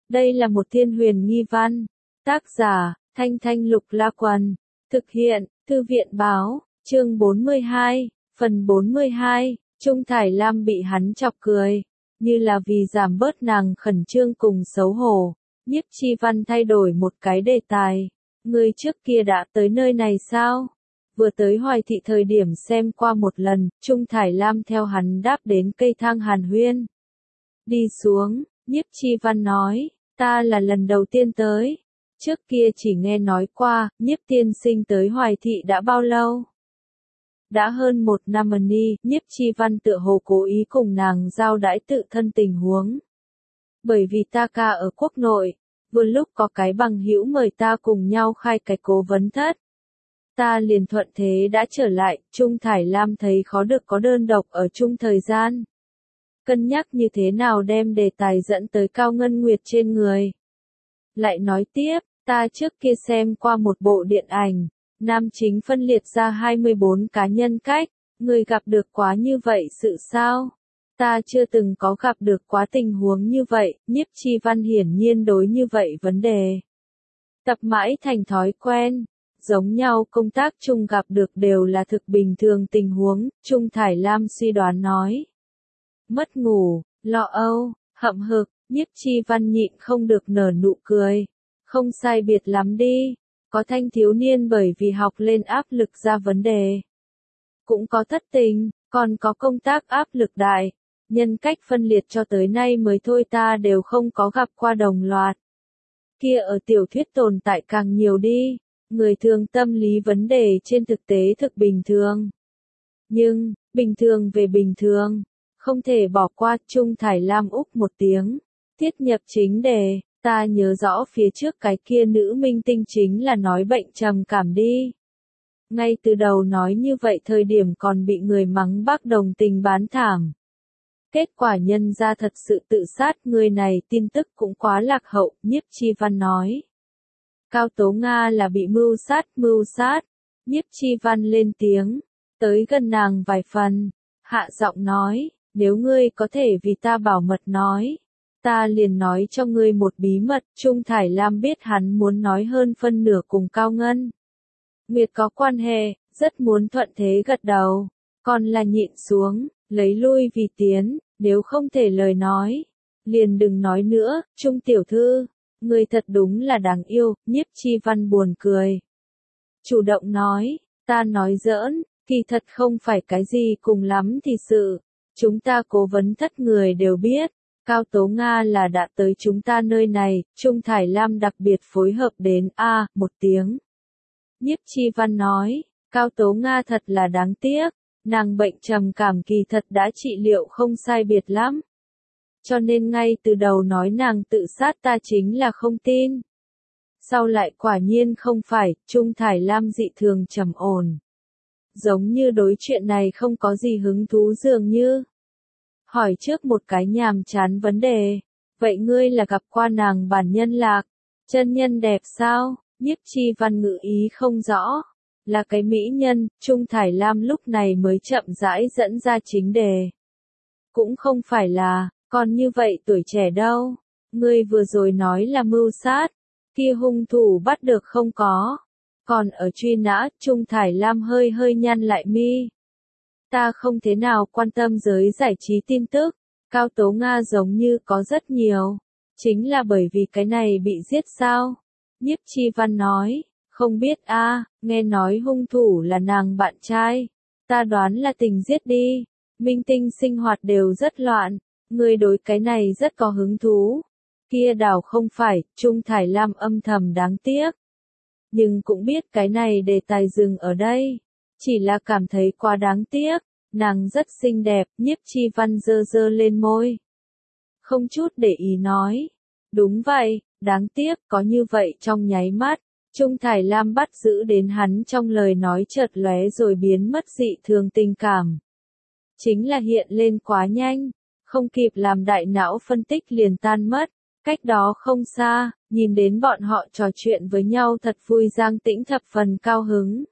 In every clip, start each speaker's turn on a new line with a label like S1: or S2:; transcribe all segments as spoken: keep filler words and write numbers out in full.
S1: Đây là một thiên huyền nghi văn. Tác giả, Thanh Thanh Lục La Quần. Thực hiện, Thư viện Báo, chương bốn mươi hai, phần bốn mươi hai, Trung Thải Lam bị hắn chọc cười. Như là vì giảm bớt nàng khẩn trương cùng xấu hổ, Nhiếp Chi Văn thay đổi một cái đề tài. Người trước kia đã tới nơi này sao? Vừa tới Hoài Thị thời điểm xem qua một lần, Trung Thải Lam theo hắn đáp đến cây thang hàn huyên. Đi xuống, Nhiếp Chi Văn nói, ta là lần đầu tiên tới. Trước kia chỉ nghe nói qua, Nhiếp tiên sinh tới Hoài Thị đã bao lâu? Đã hơn một năm ni, Nhiếp Chi Văn tựa hồ cố ý cùng nàng giao đãi tự thân tình huống. Bởi vì ta ca ở quốc nội, vừa lúc có cái bằng hữu mời ta cùng nhau khai cái cố vấn thất. Ta liền thuận thế đã trở lại, Trung Thải Lam thấy khó được có đơn độc ở chung thời gian. Cân nhắc như thế nào đem đề tài dẫn tới Cao Ngân Nguyệt trên người. Lại nói tiếp, ta trước kia xem qua một bộ điện ảnh, nam chính phân liệt ra hai mươi bốn cá nhân cách, người gặp được quá như vậy sự sao? Ta chưa từng có gặp được quá tình huống như vậy, Nhiếp Chi Văn hiển nhiên đối như vậy vấn đề. Tập mãi thành thói quen, giống nhau công tác chung gặp được đều là thực bình thường tình huống, Trung Thải Lam suy đoán nói. Mất ngủ, lo âu, hậm hực, Nhiếp Chi Văn nhịn không được nở nụ cười. Không sai biệt lắm đi, có thanh thiếu niên bởi vì học lên áp lực ra vấn đề. Cũng có thất tình, còn có công tác áp lực đại. Nhân cách phân liệt cho tới nay mới thôi ta đều không có gặp qua đồng loạt. Kia ở tiểu thuyết tồn tại càng nhiều đi, người thường tâm lý vấn đề trên thực tế thực bình thường. Nhưng, bình thường về bình thường, không thể bỏ qua. Trung Thải Lam úc một tiếng, tiết nhập chính đề, ta nhớ rõ phía trước cái kia nữ minh tinh chính là nói bệnh trầm cảm đi. Ngay từ đầu nói như vậy thời điểm còn bị người mắng bác đồng tình bán thảm. Kết quả nhân ra thật sự tự sát, người này tin tức cũng quá lạc hậu, Nhiếp Chi Văn nói. Cao Tố Nga là bị mưu sát, mưu sát. Nhiếp Chi Văn lên tiếng, tới gần nàng vài phần, hạ giọng nói, nếu ngươi có thể vì ta bảo mật nói, ta liền nói cho ngươi một bí mật. Trung Thải Lam biết hắn muốn nói hơn phân nửa cùng Cao Ngân Nguyệt có quan hệ, rất muốn thuận thế gật đầu, còn là nhịn xuống. Lấy lui vì tiến, nếu không thể lời nói, liền đừng nói nữa. Trung tiểu thư, người thật đúng là đáng yêu, Nhiếp Chi Văn buồn cười. Chủ động nói, ta nói giỡn, kỳ thật không phải cái gì cùng lắm thì sự. Chúng ta cố vấn thất người đều biết, Cao Tố Nga là đã tới chúng ta nơi này, Trung Thải Lam đặc biệt phối hợp đến A, một tiếng. Nhiếp Chi Văn nói, Cao Tố Nga thật là đáng tiếc. Nàng bệnh trầm cảm kỳ thật đã trị liệu không sai biệt lắm. Cho nên ngay từ đầu nói nàng tự sát ta chính là không tin. Sau lại quả nhiên không phải, Trung Thải Lam dị thường trầm ổn. Giống như đối chuyện này không có gì hứng thú dường như. Hỏi trước một cái nhàm chán vấn đề. Vậy ngươi là gặp qua nàng bản nhân lạc, chân nhân đẹp sao? Nhiếp Chi Văn ngữ ý không rõ. Là cái mỹ nhân, Trung Thải Lam lúc này mới chậm rãi dẫn ra chính đề. Cũng không phải là, còn như vậy tuổi trẻ đâu. Ngươi vừa rồi nói là mưu sát, kia hung thủ bắt được không có. Còn ở truy nã, Trung Thải Lam hơi hơi nhăn lại mi. Ta không thế nào quan tâm giới giải trí tin tức, Cao Tố Nga giống như có rất nhiều. Chính là bởi vì cái này bị giết sao? Nhiếp Chi Văn nói. Không biết a, à, nghe nói hung thủ là nàng bạn trai. Ta đoán là tình giết đi. Minh tinh sinh hoạt đều rất loạn. Người đối cái này rất có hứng thú. Kia đảo không phải, Trung Thải Lam âm thầm đáng tiếc. Nhưng cũng biết cái này đề tài dừng ở đây. Chỉ là cảm thấy quá đáng tiếc. Nàng rất xinh đẹp, Nhiếp Chi Văn giơ giơ lên môi. Không chút để ý nói. Đúng vậy, đáng tiếc, có như vậy trong nháy mắt. Trung Thải Lam bắt giữ đến hắn trong lời nói chợt lóe rồi biến mất dị thường tình cảm. Chính là hiện lên quá nhanh, không kịp làm đại não phân tích liền tan mất. Cách đó không xa, nhìn đến bọn họ trò chuyện với nhau thật vui. Giang Tĩnh thập phần cao hứng.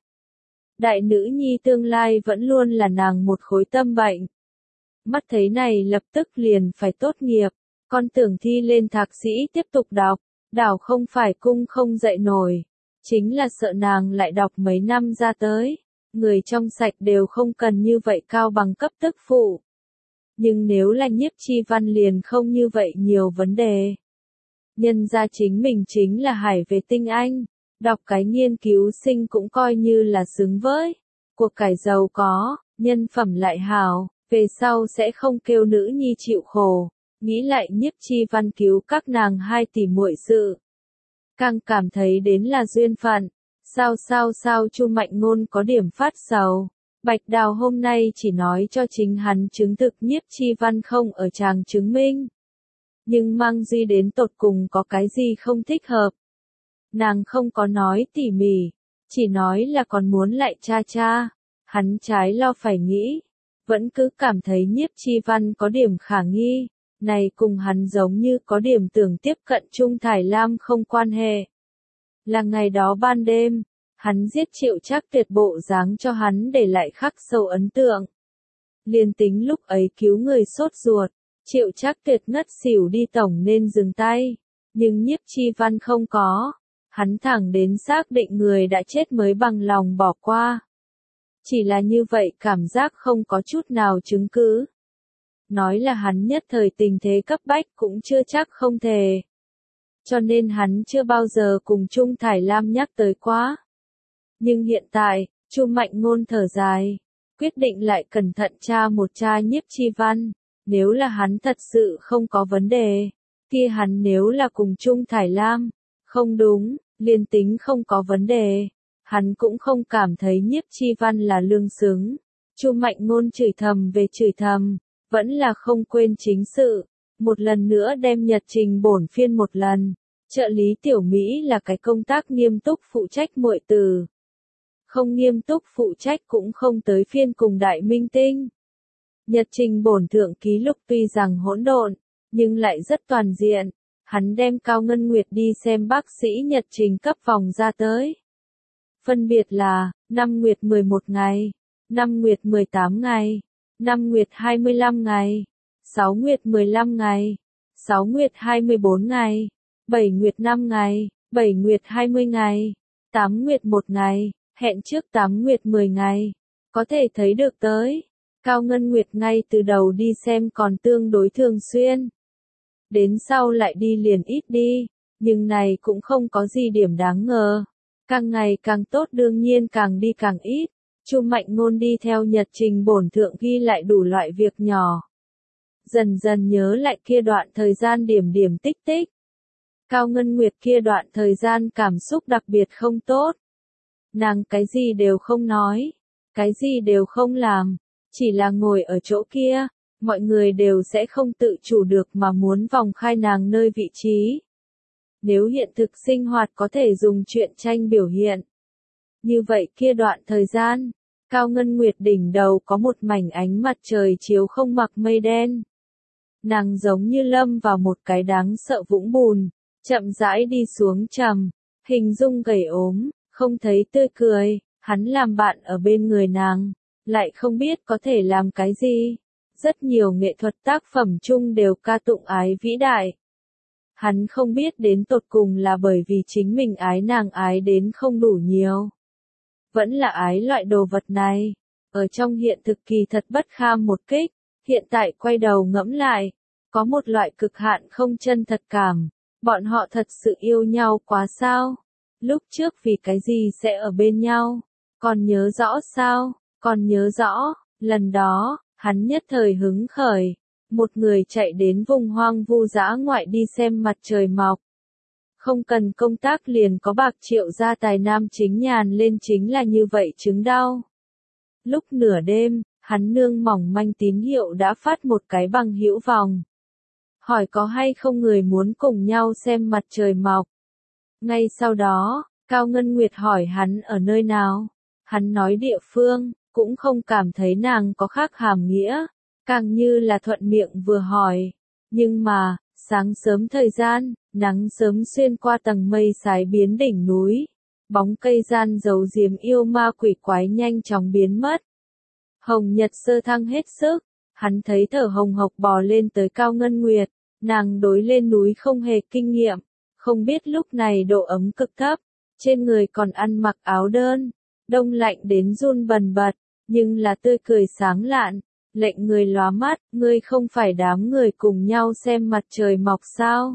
S1: Đại nữ nhi tương lai vẫn luôn là nàng một khối tâm bệnh. Mắt thấy này lập tức liền phải tốt nghiệp, con tưởng thi lên thạc sĩ tiếp tục đọc, đảo không phải cung không dậy nổi, chính là sợ nàng lại đọc mấy năm ra tới, người trong sạch đều không cần như vậy cao bằng cấp tức phụ. Nhưng nếu là Nhiếp Chi Văn liền không như vậy nhiều vấn đề. Nhân ra chính mình chính là hải về tinh anh, đọc cái nghiên cứu sinh cũng coi như là xứng với, cuộc cải giàu có, nhân phẩm lại hào, về sau sẽ không kêu nữ nhi chịu khổ, nghĩ lại Nhiếp Chi Văn cứu các nàng hai tỷ muội sự. Càng cảm thấy đến là duyên phận, sao sao sao Chu Mạnh Ngôn có điểm phát sầu. Bạch Đào hôm nay chỉ nói cho chính hắn chứng thực Nhiếp Chi Văn không ở chàng chứng minh. Nhưng Mang Duy đến tột cùng có cái gì không thích hợp. Nàng không có nói tỉ mỉ, chỉ nói là còn muốn lại cha cha. Hắn trái lo phải nghĩ, vẫn cứ cảm thấy Nhiếp Chi Văn có điểm khả nghi. Này cùng hắn giống như có điểm tưởng tiếp cận Trung Thải Lam không quan hệ. Là ngày đó ban đêm, hắn giết Triệu Trác Tuyệt bộ dáng cho hắn để lại khắc sâu ấn tượng. Liên tính lúc ấy cứu người sốt ruột, Triệu Trác Tuyệt ngất xỉu đi tổng nên dừng tay, nhưng Nhiếp Chi Văn không có, hắn thẳng đến xác định người đã chết mới bằng lòng bỏ qua. Chỉ là như vậy cảm giác không có chút nào chứng cứ. Nói là hắn nhất thời tình thế cấp bách cũng chưa chắc không thể. Cho nên hắn chưa bao giờ cùng Trung Thải Lam nhắc tới quá. Nhưng hiện tại, Chu Mạnh Ngôn thở dài, quyết định lại cẩn thận tra một tra Nhiếp Chi Văn, nếu là hắn thật sự không có vấn đề, kia hắn nếu là cùng Trung Thải Lam, không đúng, liên tính không có vấn đề, hắn cũng không cảm thấy Nhiếp Chi Văn là lương xứng. Chu Mạnh Ngôn chửi thầm về chửi thầm, vẫn là không quên chính sự, một lần nữa đem nhật trình bổn phiên một lần. Trợ lý tiểu Mỹ là cái công tác nghiêm túc phụ trách muội từ. Không nghiêm túc phụ trách cũng không tới phiên cùng đại minh tinh. Nhật trình bổn thượng ký lục tuy rằng hỗn độn, nhưng lại rất toàn diện. Hắn đem Cao Ngân Nguyệt đi xem bác sĩ nhật trình cấp vòng ra tới. Phân biệt là, năm Nguyệt mười một ngày, năm Nguyệt mười tám ngày, năm Nguyệt hai mươi lăm ngày, sáu Nguyệt mười lăm ngày, sáu Nguyệt hai mươi bốn ngày, bảy Nguyệt năm ngày, bảy Nguyệt hai mươi ngày, tám Nguyệt một ngày, hẹn trước tám Nguyệt mười ngày. Có thể thấy được tới, Cao Ngân Nguyệt ngay từ đầu đi xem còn tương đối thường xuyên. Đến sau lại đi liền ít đi, nhưng này cũng không có gì điểm đáng ngờ. Càng ngày càng tốt đương nhiên càng đi càng ít. Chu Mạnh Ngôn đi theo nhật trình bổn thượng ghi lại đủ loại việc nhỏ. Dần dần nhớ lại kia đoạn thời gian điểm điểm tích tích. Cao Ngân Nguyệt kia đoạn thời gian cảm xúc đặc biệt không tốt. Nàng cái gì đều không nói, cái gì đều không làm, chỉ là ngồi ở chỗ kia, mọi người đều sẽ không tự chủ được mà muốn vòng khai nàng nơi vị trí. Nếu hiện thực sinh hoạt có thể dùng truyện tranh biểu hiện. Như vậy kia đoạn thời gian, Cao Ngân Nguyệt đỉnh đầu có một mảnh ánh mặt trời chiếu không mặc mây đen. Nàng giống như lâm vào một cái đáng sợ vũng bùn, chậm rãi đi xuống trầm, hình dung gầy ốm, không thấy tươi cười, hắn làm bạn ở bên người nàng, lại không biết có thể làm cái gì. Rất nhiều nghệ thuật tác phẩm chung đều ca tụng ái vĩ đại. Hắn không biết đến tột cùng là bởi vì chính mình ái nàng ái đến không đủ nhiều. Vẫn là ái loại đồ vật này, ở trong hiện thực kỳ thật bất kham một kích, hiện tại quay đầu ngẫm lại, có một loại cực hạn không chân thật cảm, bọn họ thật sự yêu nhau quá sao? Lúc trước vì cái gì sẽ ở bên nhau? Còn nhớ rõ sao? Còn nhớ rõ, lần đó, hắn nhất thời hứng khởi, một người chạy đến vùng hoang vu dã ngoại đi xem mặt trời mọc. Không cần công tác liền có bạc triệu gia tài nam chính nhàn lên chính là như vậy chứng đau. Lúc nửa đêm, hắn nương mỏng manh tín hiệu đã phát một cái bằng hữu vòng. Hỏi có hay không người muốn cùng nhau xem mặt trời mọc. Ngay sau đó, Cao Ngân Nguyệt hỏi hắn ở nơi nào. Hắn nói địa phương, cũng không cảm thấy nàng có khác hàm nghĩa, càng như là thuận miệng vừa hỏi. Nhưng mà, sáng sớm thời gian, nắng sớm xuyên qua tầng mây sái biến đỉnh núi. Bóng cây gian giấu giếm yêu ma quỷ quái nhanh chóng biến mất. Hồng Nhật sơ thăng hết sức, hắn thấy thở hồng hộc bò lên tới Cao Ngân Nguyệt, Nàng đối lên núi không hề kinh nghiệm, không biết lúc này độ ấm cực thấp, trên người còn ăn mặc áo đơn, đông lạnh đến run bần bật, nhưng là tươi cười sáng lạn, lệnh người lóa mắt, ngươi không phải đám người cùng nhau xem mặt trời mọc sao?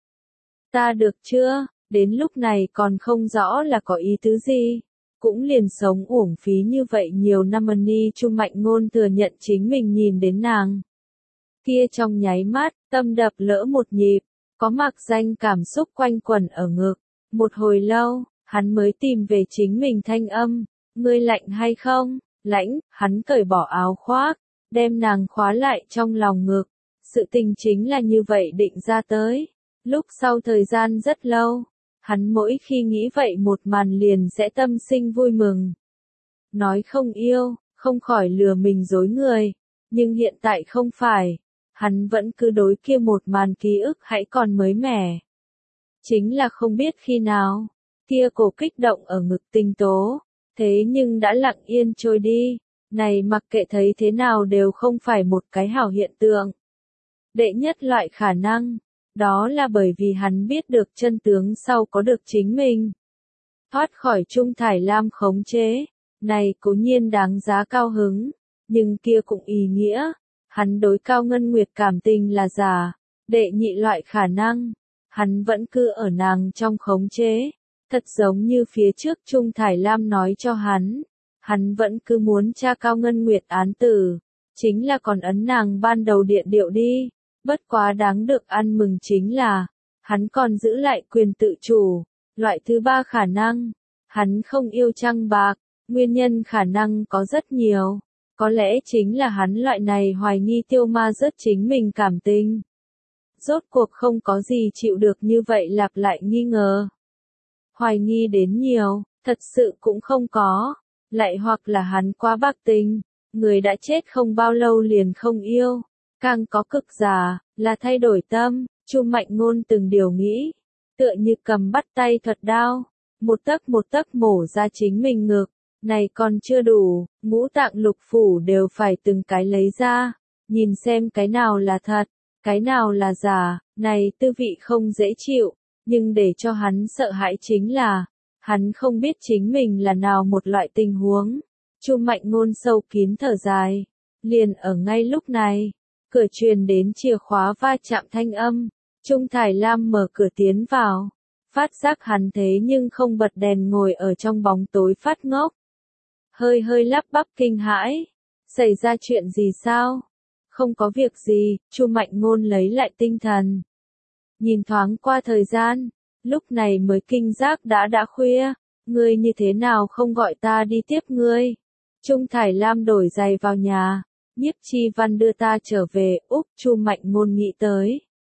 S1: Ta được chưa? Đến lúc này còn không rõ là có ý tứ gì. Cũng liền sống uổng phí như vậy nhiều năm. Ni Chu Mạnh Ngôn thừa nhận chính mình nhìn đến nàng kia trong nháy mắt, tâm đập lỡ một nhịp, có mặc danh cảm xúc quanh quẩn ở ngực. Một hồi lâu, hắn mới tìm về chính mình thanh âm, ngươi lạnh hay không? Lãnh. Hắn cởi bỏ áo khoác, đem nàng khóa lại trong lòng ngực. Sự tình chính là như vậy định ra tới. Lúc sau thời gian rất lâu, hắn mỗi khi nghĩ vậy một màn liền sẽ tâm sinh vui mừng. Nói không yêu, không khỏi lừa mình dối người, nhưng hiện tại không phải, hắn vẫn cứ đối kia một màn ký ức hãy còn mới mẻ. Chính là không biết khi nào, kia cổ kích động ở ngực tinh tố, thế nhưng đã lặng yên trôi đi, này mặc kệ thấy thế nào đều không phải một cái hảo hiện tượng. Đệ nhất loại khả năng, đó là bởi vì hắn biết được chân tướng sau có được chính mình. Thoát khỏi Trung Thải Lam khống chế, này cố nhiên đáng giá cao hứng, nhưng kia cũng ý nghĩa, hắn đối Cao Ngân Nguyệt cảm tình là giả. Đệ nhị loại khả năng, hắn vẫn cứ ở nàng trong khống chế, thật giống như phía trước Trung Thải Lam nói cho hắn, hắn vẫn cứ muốn tra Cao Ngân Nguyệt án tử, chính là còn ấn nàng ban đầu điện điệu đi. Bất quá đáng được ăn mừng chính là, hắn còn giữ lại quyền tự chủ. Loại thứ ba khả năng, hắn không yêu trăng bạc, nguyên nhân khả năng có rất nhiều. Có lẽ chính là hắn loại này hoài nghi tiêu ma rất chính mình cảm tình. Rốt cuộc không có gì chịu được như vậy lặp lại nghi ngờ. Hoài nghi đến nhiều, thật sự cũng không có. Lại hoặc là hắn quá bạc tình, người đã chết không bao lâu liền không yêu. Càng có cực giả, là thay đổi tâm. Chu Mạnh Ngôn từng điều nghĩ, tựa như cầm bắt tay thuật đao, một tấc một tấc mổ ra chính mình ngực, này còn chưa đủ, ngũ tạng lục phủ đều phải từng cái lấy ra, nhìn xem cái nào là thật, cái nào là giả, này tư vị không dễ chịu, nhưng để cho hắn sợ hãi chính là, hắn không biết chính mình là nào một loại tình huống. Chu Mạnh Ngôn sâu kín thở dài, liền ở ngay lúc này. Cửa truyền đến chìa khóa va chạm thanh âm, Trung Thải Lam mở cửa tiến vào, phát giác hắn thế nhưng không bật đèn ngồi ở trong bóng tối phát ngốc. Hơi hơi lắp bắp kinh hãi, xảy ra chuyện gì sao? Không có việc gì, Chu Mạnh Ngôn lấy lại tinh thần. Nhìn thoáng qua thời gian, lúc này mới kinh giác đã đã khuya, ngươi như thế nào không gọi ta đi tiếp ngươi? Trung Thải Lam đổi giày vào nhà. Nhiếp Chi Văn đưa ta trở về, Úc. Chu Mạnh Ngôn nghĩ tới.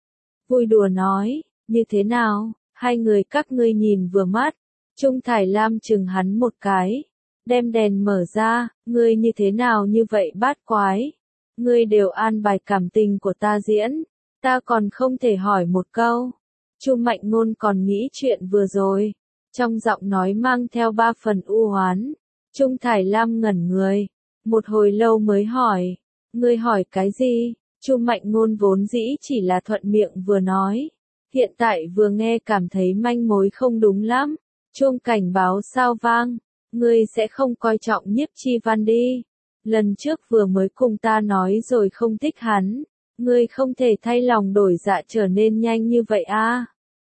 S1: Vui đùa nói, như thế nào, hai người các ngươi nhìn vừa mắt. Trung Thải Lam chừng hắn một cái, đem đèn mở ra, ngươi như thế nào như vậy bát quái. Ngươi đều an bài cảm tình của ta diễn, ta còn không thể hỏi một câu. Chu Mạnh Ngôn còn nghĩ chuyện vừa rồi, trong giọng nói mang theo ba phần u hoán. Trung Thải Lam ngẩn người. Một hồi lâu mới hỏi, ngươi hỏi cái gì? Chu Mạnh Ngôn vốn dĩ chỉ là thuận miệng vừa nói, hiện tại vừa nghe cảm thấy manh mối không đúng lắm. Chuông cảnh báo sao vang, ngươi sẽ không coi trọng Nhiếp Chi Văn đi. Lần trước vừa mới cùng ta nói rồi không thích hắn, ngươi không thể thay lòng đổi dạ trở nên nhanh như vậy à?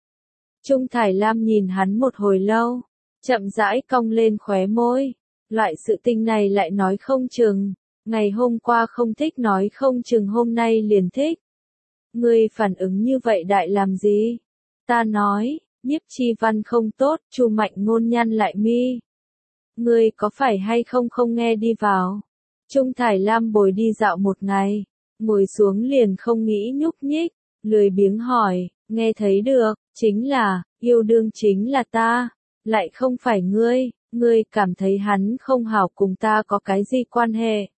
S1: Trung Thải Lam nhìn hắn một hồi lâu, chậm rãi cong lên khóe môi. Loại sự tình này lại nói không chừng, ngày hôm qua không thích nói không chừng hôm nay liền thích. Ngươi phản ứng như vậy đại làm gì? Ta nói, Nhiếp Chi Văn không tốt. Chu Mạnh Ngôn nhăn lại mi. Ngươi có phải hay không không nghe đi vào? Trung Thải Lam bồi đi dạo một ngày, ngồi xuống liền không nghĩ nhúc nhích, lười biếng hỏi, nghe thấy được, chính là, yêu đương chính là ta, lại không phải ngươi. Ngươi cảm thấy hắn không hảo cùng ta có cái gì quan hệ?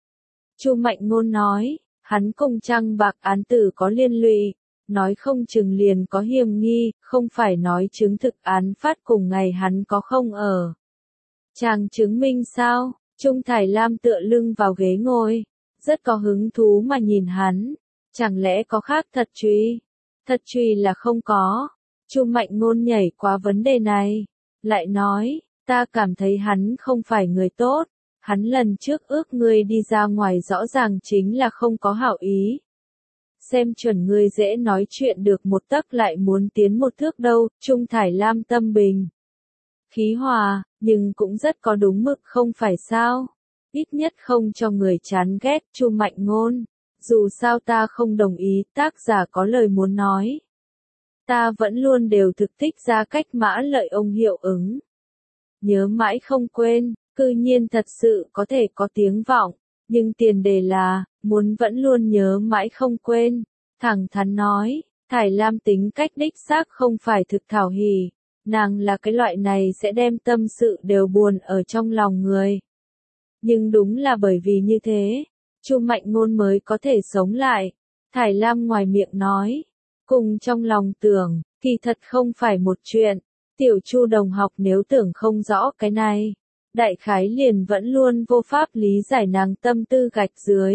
S1: Chu Mạnh Ngôn nói, hắn cùng trăng bạc án tử có liên lụy, nói không chừng liền có hiềm nghi, không phải nói chứng thực án phát cùng ngày hắn có không ở. Chàng chứng minh sao? Trung Thải Lam tựa lưng vào ghế ngồi, rất có hứng thú mà nhìn hắn. Chẳng lẽ có khác thật truy? Thật truy là không có. Chu Mạnh Ngôn nhảy qua vấn đề này, lại nói, ta cảm thấy hắn không phải người tốt, hắn lần trước ước ngươi đi ra ngoài rõ ràng chính là không có hảo ý. Xem chuẩn ngươi dễ nói chuyện được một tấc lại muốn tiến một thước đâu, Trung Thải Lam tâm bình khí hòa, nhưng cũng rất có đúng mực không phải sao? Ít nhất không cho người chán ghét, Chu Mạnh Ngôn. Dù sao ta không đồng ý, tác giả có lời muốn nói. Ta vẫn luôn đều thực thích ra cách mã lợi ông hiệu ứng. Nhớ mãi không quên, cư nhiên thật sự có thể có tiếng vọng, nhưng tiền đề là, muốn vẫn luôn nhớ mãi không quên. Thẳng thắn nói, Thải Lam tính cách đích xác không phải thực thảo hỉ, nàng là cái loại này sẽ đem tâm sự đều buồn ở trong lòng người. Nhưng đúng là bởi vì như thế, Chu Mạnh Ngôn mới có thể sống lại. Thải Lam ngoài miệng nói, cùng trong lòng tưởng, kỳ thật không phải một chuyện. Tiểu Chu đồng học nếu tưởng không rõ cái này, đại khái liền vẫn luôn vô pháp lý giải nàng tâm tư gạch dưới.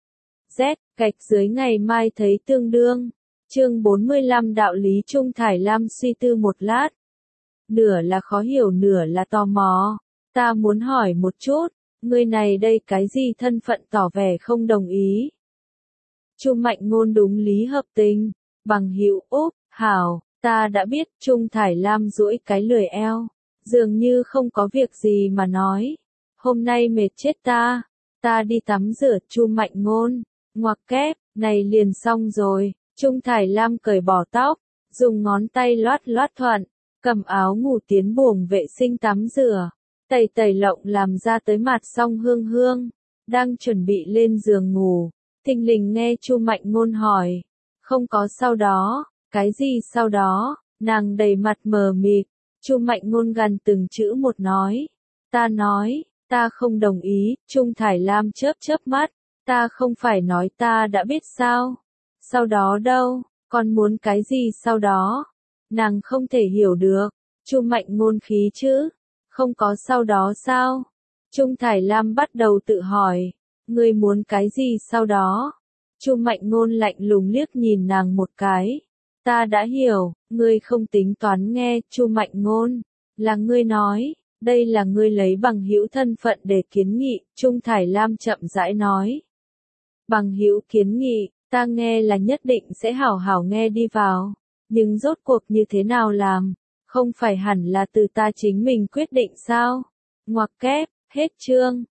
S1: Z, gạch dưới ngày mai thấy tương đương. Chương bốn mươi lăm đạo lý Trung Thải Lam suy tư một lát. Nửa là khó hiểu nửa là tò mò. Ta muốn hỏi một chút, người này đây cái gì thân phận tỏ vẻ không đồng ý. Chu Mạnh Ngôn đúng lý hợp tình, bằng hữu úp, hảo, ta đã biết. Trung Thải Lam duỗi cái lười eo, dường như không có việc gì mà nói. Hôm nay mệt chết ta, ta đi tắm rửa. Chu Mạnh Ngôn, ngoặc kép, này liền xong rồi. Trung Thải Lam cởi bỏ tóc, dùng ngón tay loát loát thuận, cầm áo ngủ tiến buồng vệ sinh tắm rửa. Tẩy tẩy lộng làm ra tới mặt xong hương hương, đang chuẩn bị lên giường ngủ, thình lình nghe Chu Mạnh Ngôn hỏi, không có sau đó, cái gì sau đó, nàng đầy mặt mờ mịt. Chu Mạnh Ngôn gần từng chữ một nói, ta nói, ta không đồng ý. Trung Thải Lam chớp chớp mắt, ta không phải nói ta đã biết sao, sau đó đâu, còn muốn cái gì sau đó, nàng không thể hiểu được. Chu Mạnh Ngôn khí chứ. Không có sau đó sao? Trung Thải Lam bắt đầu tự hỏi, ngươi muốn cái gì sau đó? Chu Mạnh Ngôn lạnh lùng liếc nhìn nàng một cái. Ta đã hiểu, ngươi không tính toán nghe. Chu Mạnh Ngôn, là ngươi nói, đây là ngươi lấy bằng hữu thân phận để kiến nghị. Trung Thải Lam chậm rãi nói. Bằng hữu kiến nghị, ta nghe là nhất định sẽ hảo hảo nghe đi vào, nhưng rốt cuộc như thế nào làm? Không phải hẳn là từ ta chính mình quyết định sao? Ngoặc kép, hết chương.